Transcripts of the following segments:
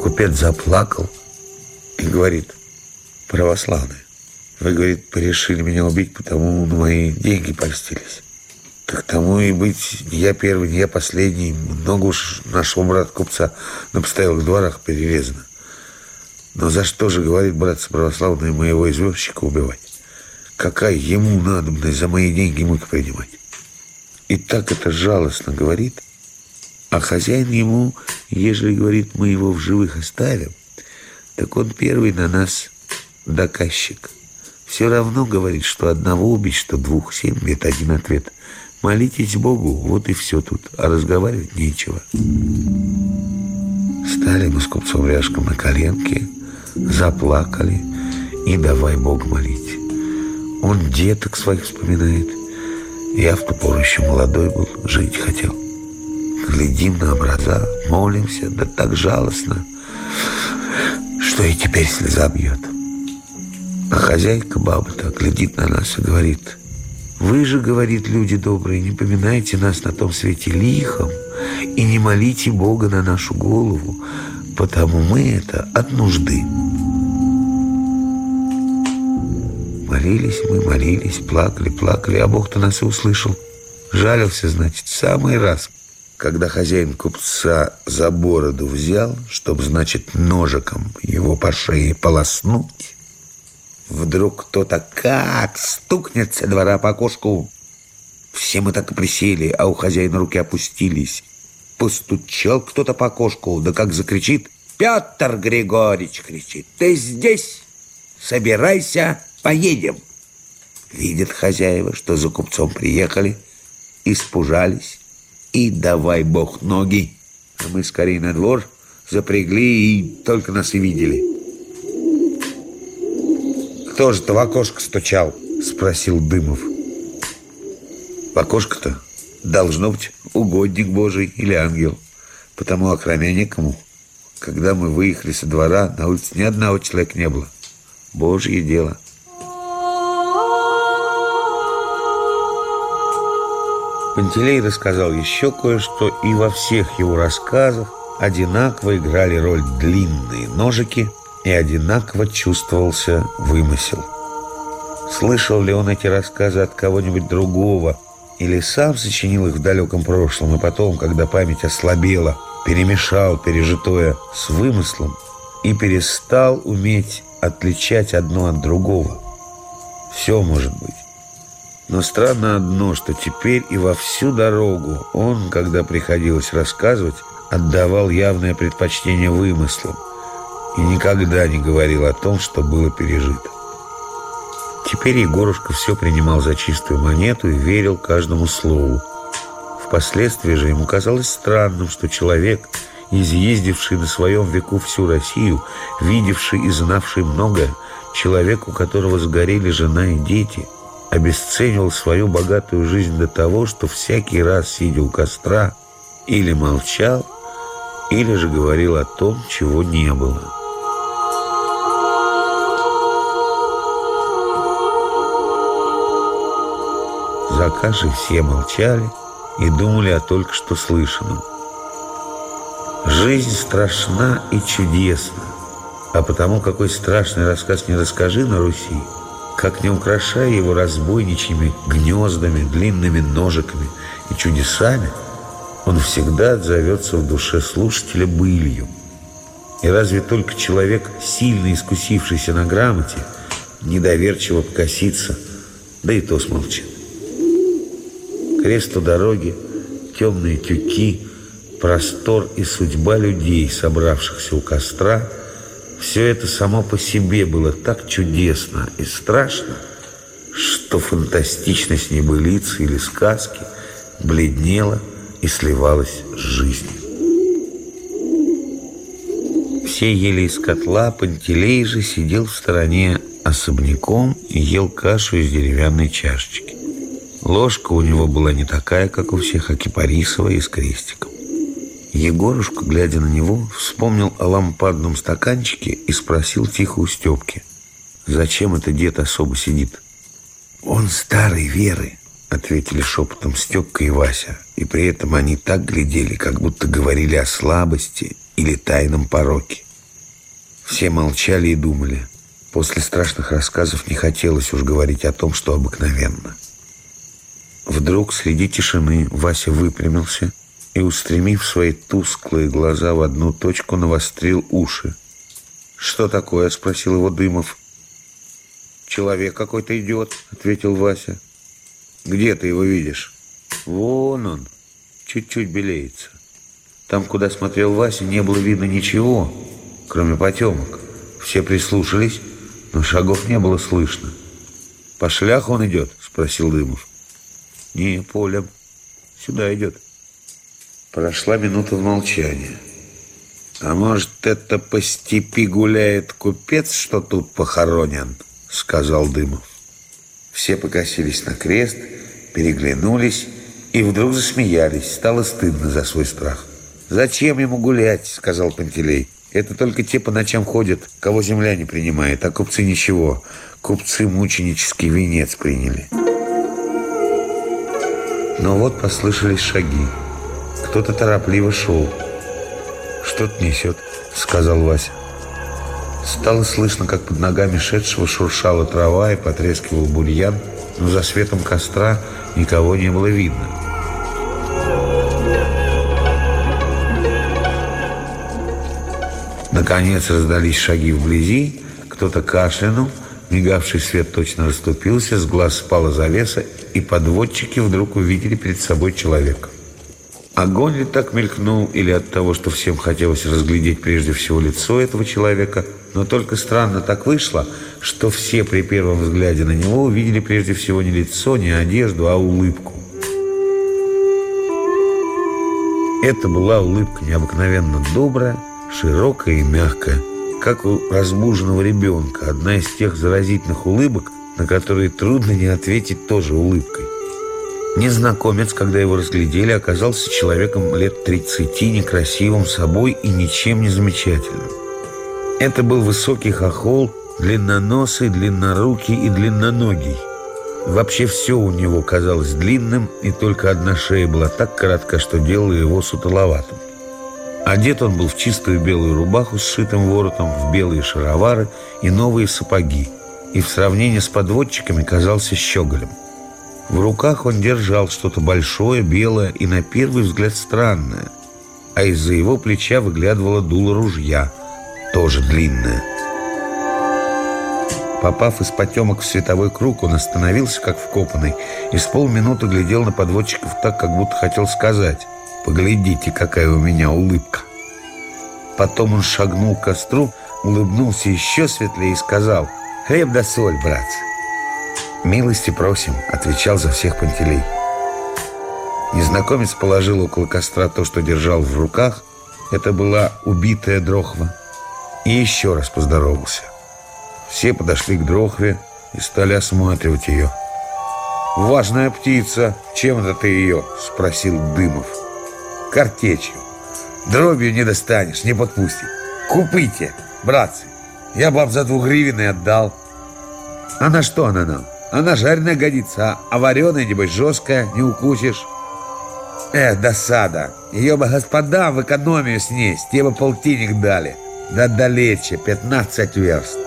Купец заплакал и говорит: православные, вы, говорит, порешили меня убить, потому на мои деньги польстились. Так тому и быть, не я первый, не я последний. Много уж нашего брата-купца на постоялых дворах перерезано. Но за что же, говорит, братцы православные, моего извозчика убивать? Какая ему надобность за мои деньги муки принимать? И так это жалостно говорит. А хозяин ему, ежели, говорит, мы его в живых оставим, так он первый на нас доказчик. Все равно, говорит, что одного убить, что двух, 7 лет один ответ. Молитесь Богу, вот и все тут, а разговаривать нечего. Стали мы с купцом Ляшком на коленке, заплакали и давай Бога молить. Он деток своих вспоминает. Я в ту пору еще молодой был, жить хотел. Глядим на образа, молимся, да так жалостно, что и теперь слеза бьет. А хозяйка, баба-то, глядит на нас и говорит: вы же, говорит, люди добрые, не поминайте нас на том свете лихом и не молите Бога на нашу голову, потому мы это от нужды. Молились мы, молились, плакали, а Бог-то нас и услышал. Жалился, значит, в самый раз, когда хозяин купца за бороду взял, чтоб, значит, ножиком его по шее полоснуть. Вдруг кто-то как стукнет со двора по окошку. Все мы так и присели, а у хозяина руки опустились. Постучал кто-то по окошку, да как закричит: Петр Григорьевич, кричит, ты здесь? Собирайся, поедем. Видят хозяева, что за купцом приехали, испужались, и давай Бог ноги. А мы скорее на двор запрягли, и только нас и видели. «Кто же-то в окошко стучал?» – спросил Дымов. В окошко-то должно быть угодник Божий или ангел, потому окромя некому. Когда мы выехали со двора, на улице ни одного человека не было. Божье дело. Пантелей рассказал еще кое-что, и во всех его рассказах одинаково играли роль длинные ножики, и одинаково чувствовался вымысел. Слышал ли он эти рассказы от кого-нибудь другого, или сам сочинил их в далеком прошлом, и потом, когда память ослабела, перемешал пережитое с вымыслом и перестал уметь отличать одно от другого? Все может быть. Но странно одно, что теперь и во всю дорогу он, когда приходилось рассказывать, отдавал явное предпочтение вымыслам и никогда не говорил о том, что было пережито. Теперь Егорушка все принимал за чистую монету и верил каждому слову. Впоследствии же ему казалось странным, что человек, изъездивший на своем веку всю Россию, видевший и знавший многое, человек, у которого сгорели жена и дети, обесценивал свою богатую жизнь до того, что всякий раз, сидя у костра, или молчал, или же говорил о том, чего не было. За кашей все молчали и думали о только что слышанном. Жизнь страшна и чудесна, а потому какой страшный рассказ не расскажи на Руси, как не украшая его разбойничьими гнездами, длинными ножиками и чудесами, он всегда отзовется в душе слушателя былью. И разве только человек, сильно искусившийся на грамоте, недоверчиво покосится, да и то смолчит. Крест у дороги, темные тюки, простор и судьба людей, собравшихся у костра, все это само по себе было так чудесно и страшно, что фантастичность небылицы или сказки бледнела и сливалась с жизнью. Все ели из котла, Пантелей же сидел в стороне особняком и ел кашу из деревянной чашечки. Ложка у него была не такая, как у всех, а кипарисовая и с крестиком. Егорушка, глядя на него, вспомнил о лампадном стаканчике и спросил тихо у Степки: «Зачем это дед особо сидит?» «Он старой веры», — ответили шепотом Степка и Вася, и при этом они так глядели, как будто говорили о слабости или тайном пороке. Все молчали и думали. После страшных рассказов не хотелось уж говорить о том, что обыкновенно. Вдруг среди тишины Вася выпрямился и, устремив свои тусклые глаза в одну точку, навострил уши. «Что такое?» – спросил его Дымов. «Человек какой-то идет», – ответил Вася. «Где ты его видишь?» «Вон он, чуть-чуть белеется». Там, куда смотрел Вася, не было видно ничего, кроме потемок. Все прислушались, но шагов не было слышно. «По шляху он идет?» – спросил Дымов. «Не, полем. Сюда идет». Прошла минута в молчании. «А может, это по степи гуляет купец, что тут похоронен?» – сказал Дымов. Все покосились на крест, переглянулись и вдруг засмеялись. Стало стыдно за свой страх. «Зачем ему гулять?» – сказал Пантелей. «Это только те по ночам ходят, кого земля не принимает, а купцы ничего. Купцы мученический венец приняли». Но вот послышались шаги. Кто-то торопливо шел. «Что-то несет», — сказал Вася. Стало слышно, как под ногами шедшего шуршала трава и потрескивал бурьян, но за светом костра никого не было видно. Наконец раздались шаги вблизи, кто-то кашлянул, мигавший свет точно расступился, с глаз спала завеса, и подводчики вдруг увидели перед собой человека. Огонь ли так мелькнул, или от того, что всем хотелось разглядеть прежде всего лицо этого человека, но только странно так вышло, что все при первом взгляде на него увидели прежде всего не лицо, не одежду, а улыбку. Это была улыбка необыкновенно добрая, широкая и мягкая, как у разбуженного ребенка, одна из тех заразительных улыбок, на которые трудно не ответить тоже улыбкой. Незнакомец, когда его разглядели, оказался человеком лет 30, некрасивым собой и ничем не замечательным. Это был высокий хохол, длинноносый, длиннорукий и длинноногий. Вообще все у него казалось длинным, и только одна шея была так коротка, что делала его сутуловатым. Одет он был в чистую белую рубаху с сшитым воротом, в белые шаровары и новые сапоги, и в сравнении с подводчиками казался щеголем. В руках он держал что-то большое, белое и на первый взгляд странное, а из-за его плеча выглядывало дуло ружья, тоже длинное. Попав из потемок в световой круг, он остановился, как вкопанный, и с полминуты глядел на подводчиков так, как будто хотел сказать: «Поглядите, какая у меня улыбка». Потом он шагнул к костру, улыбнулся еще светлее и сказал: «Хлеб да соль, братцы». «Милости просим», — отвечал за всех Пантелей. Незнакомец положил около костра то, что держал в руках. Это была убитая дрохва. И еще раз поздоровался. Все подошли к дрохве и стали осматривать ее. «Важная птица. Чем это ты ее?» — спросил Дымов. «Картечью. Дробью не достанешь, не подпустит. Купите, братцы. Я баб за 2 гривен и отдал». «А на что она нам? Она жареная годится, а вареная, небось, жесткая, не укусишь». Досада. Ее бы господам в экономию снесть, те бы полтинник дали. Да далече, 15 верст».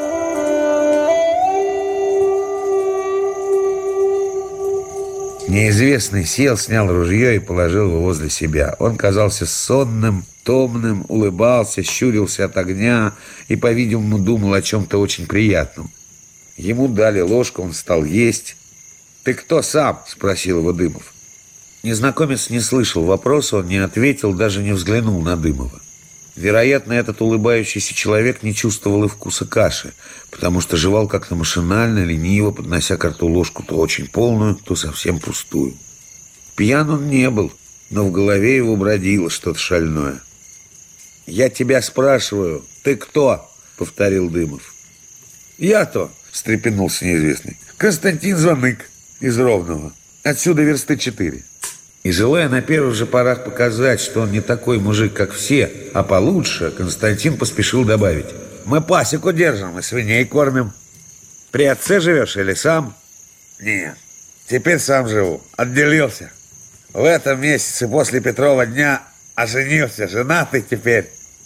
Неизвестный сел, снял ружье и положил его возле себя. Он казался сонным, томным, улыбался, щурился от огня и, по-видимому, думал о чем-то очень приятном. Ему дали ложку, он стал есть. «Ты кто сам?» – спросил его Дымов. Незнакомец не слышал вопроса, он не ответил, даже не взглянул на Дымова. Вероятно, этот улыбающийся человек не чувствовал и вкуса каши, потому что жевал как-то машинально, лениво, поднося к рту ложку то очень полную, то совсем пустую. Пьян он не был, но в голове его бродило что-то шальное. «Я тебя спрашиваю, ты кто?» — повторил Дымов. «Я-то», — встрепенулся неизвестный, — «Константин Звонык из Ровного. Отсюда версты 4». И, желая на первых же порах показать, что он не такой мужик, как все, а получше, Константин поспешил добавить: «Мы пасеку держим и свиней кормим». «При отце живешь или сам?» «Нет, теперь сам живу. Отделился. В этом месяце после Петрова дня оженился, женатый теперь».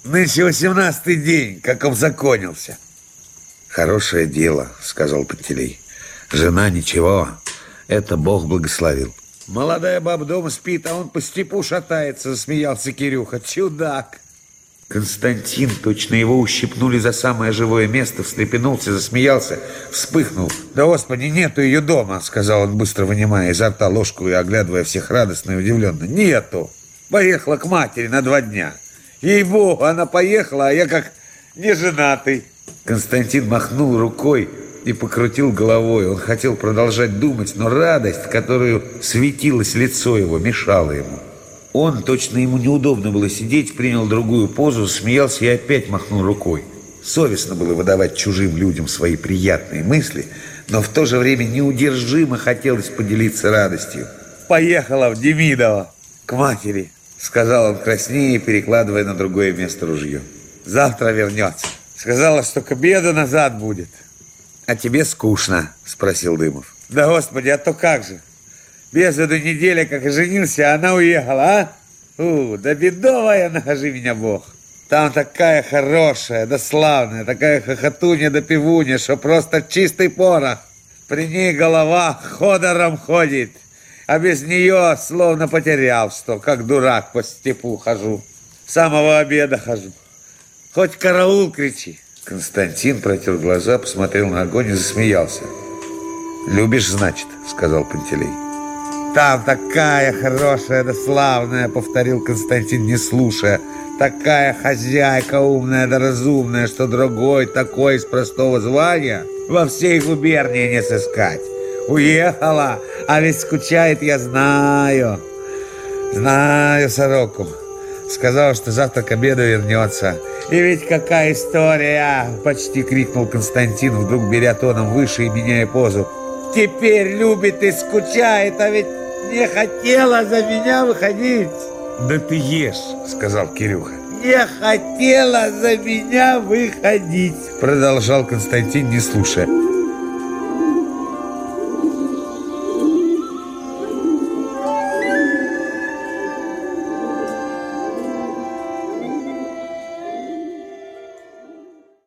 Нынче 18-й день, как обзаконился. Хорошее дело, сказал Пантелей. Жена ничего, это Бог благословил. Молодая баба дома спит, а он по степу шатается, засмеялся Кирюха. Чудак. Константин, точно его ущипнули за самое живое место, встрепенулся, засмеялся, вспыхнул. «Да, Господи, нету ее дома», — сказал он, быстро вынимая изо рта ложку и оглядывая всех радостно и удивленно. «Нету. Поехала к матери на 2 дня. Ей-богу, она поехала, а я как неженатый». Константин махнул рукой и покрутил головой. Он хотел продолжать думать, но радость, которую светилось лицо его, мешала ему. Он, точно ему неудобно было сидеть, принял другую позу, смеялся и опять махнул рукой. Совестно было выдавать чужим людям свои приятные мысли, но в то же время неудержимо хотелось поделиться радостью. «Поехала в Демидово к матери», — сказал он краснее, перекладывая на другое место ружье. «Завтра вернется. Сказала, что к обеду назад будет». «А тебе скучно?» — спросил Дымов. «Да, Господи, а то как же? Без году неделя, как и женился, а она уехала, а? Да бедовая, нахожи меня Бог. Там такая хорошая, да славная, такая хохотунья да пивунья, что просто чистый порох. При ней голова ходором ходит, а без нее словно потерялся, как дурак по степу хожу. С самого обеда хожу. Хоть караул кричи». Константин протер глаза, посмотрел на огонь и засмеялся. «Любишь, значит?» — сказал Пантелей. «Там такая хорошая да славная», — повторил Константин, не слушая. «Такая хозяйка умная да разумная, что другой такой из простого звания во всей губернии не сыскать. Уехала, а ведь скучает, я знаю. Знаю сороку. Сказал, что завтра к обеду вернется. И ведь какая история!» — почти крикнул Константин, вдруг беря тоном выше и меняя позу. «Теперь любит и скучает, а ведь не хотела за меня выходить». «Да ты ешь», — сказал Кирюха. «Не хотела за меня выходить», — продолжал Константин, не слушая.